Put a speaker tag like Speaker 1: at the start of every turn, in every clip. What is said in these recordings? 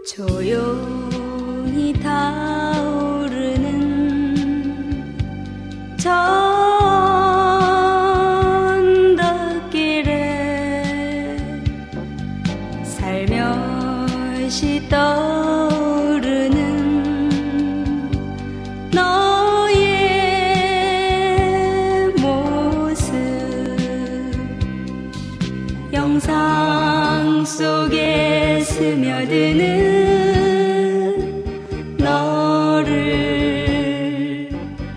Speaker 1: 조용히 타오르는 저 언덕길에 살며시 떠오르는 너의 모습, 영상 속에 스며드는 너를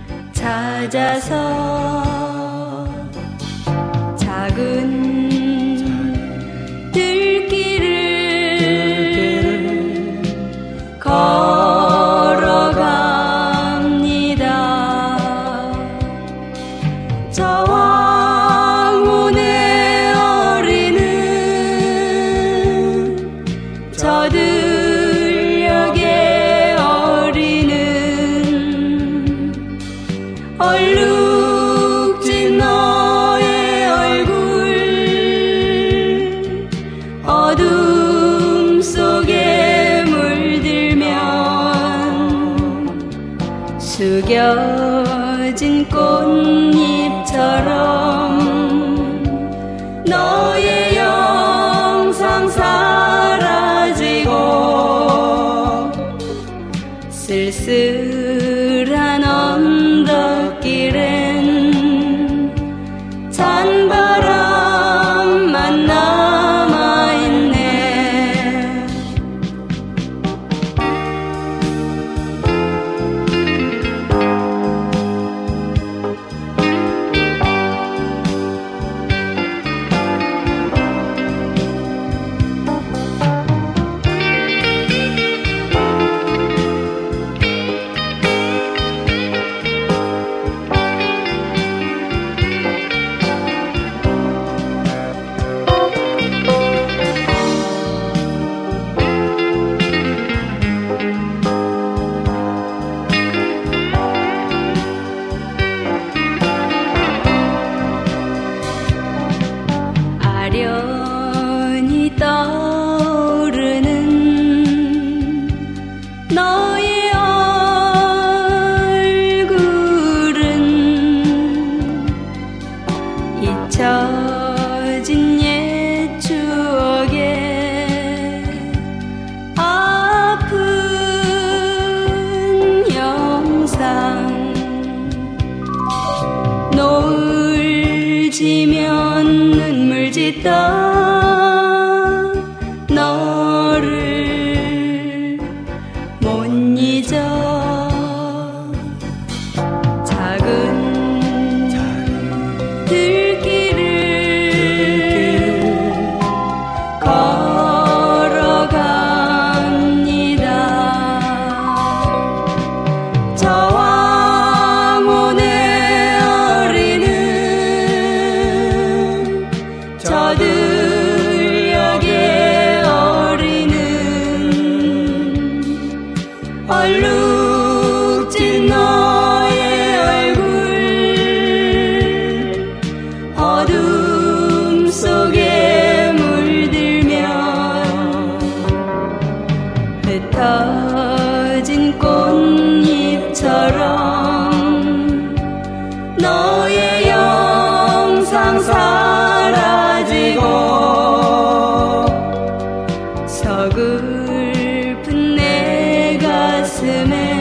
Speaker 1: 찾아서 작은 들길을 걸어갑니다. 저 왕혼의 어리는 저 들녘의 어리는 얼룩진 너의 얼굴 어둠 속에 물들면 숙여진 꽃잎처럼 너의 영상 사라지고 쓸쓸한 언덕길엔 찬바람만 남아있네. 아련히 떠오르는 너의 얼굴은 잊혀진 옛 추억에 아픈 영상 노을 지면 눈물 짓던 너를 못 잊어. 작은 들길을 걸어갑니다. 저 왕혼의 어리는 저 들녘의 어리는 얼룩진 너의 얼굴 어둠 속에 물들면 흩어진 꽃잎처럼 너의 영상 사라지고 서글픈 내 가슴에